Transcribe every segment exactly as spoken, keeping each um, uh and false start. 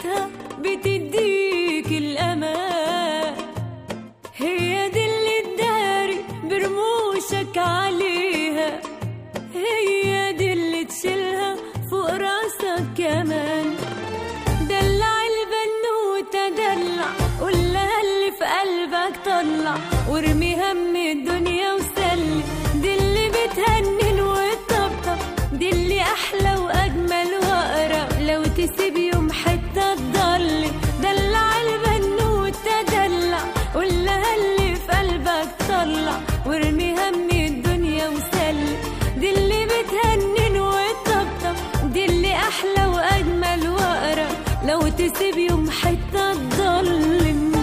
ضحكتها بتديك الأمان، هي دي اللي تداري برموشك عليها، هي دي اللي تشيلها فوق راسك كمان. دلع البنوتة دلع، قولها اللي في قلبك طلع، وارمي هم الدنيا وسلي، دي اللي بتهنن وتطبطب، دي اللي أحلى وأجمل وأقرب، لو تسيب يوم حتة تضلي. دلع البنوتة دلع، قولها اللي في قلبك طلع، وارمي هم الدنيا وسلي، دي اللي بتهنن وتطبطب، دي اللي أحلى وأجمل وأقرب، لو تسيب يوم حتة تضلم.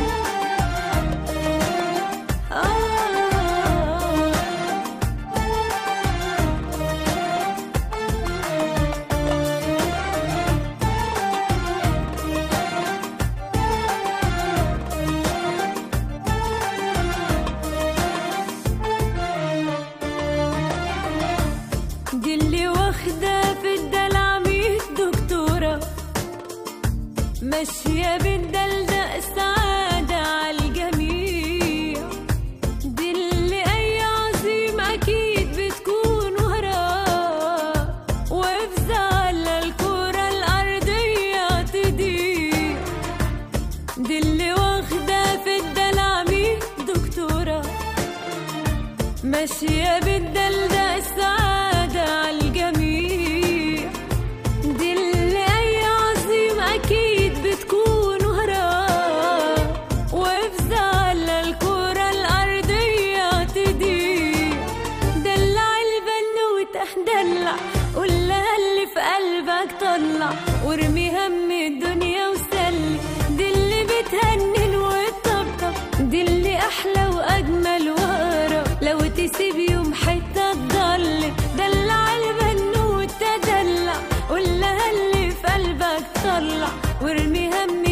دي اللي واخدة في الدلع ميت دكتورة، ماشية بالدلدق السعادة عالجميع، دي اللي أي عظيم أكيد بتكون وراه، وافزع على الكرة الأرضية تضيع. دي اللي واخدة في الدلع ميت دكتورة، ماشية بالدلدق السعادة عالجميع، دي اللي أي عظيم أكيد بتكون وراه، وافزع على الكرة الأرضية تضيع. دلع البنوتة دلع، قولها اللي في قلبك طلع، وارمي هم الدنيا وسلي، دي اللي بتهنن وتطبطب، دي اللي أحلى وأجمل وأقرب، لو تسيب يوم حتة تضلم. دلع البنوتة دلع، قولها اللي في قلبك طلع، وارمي هم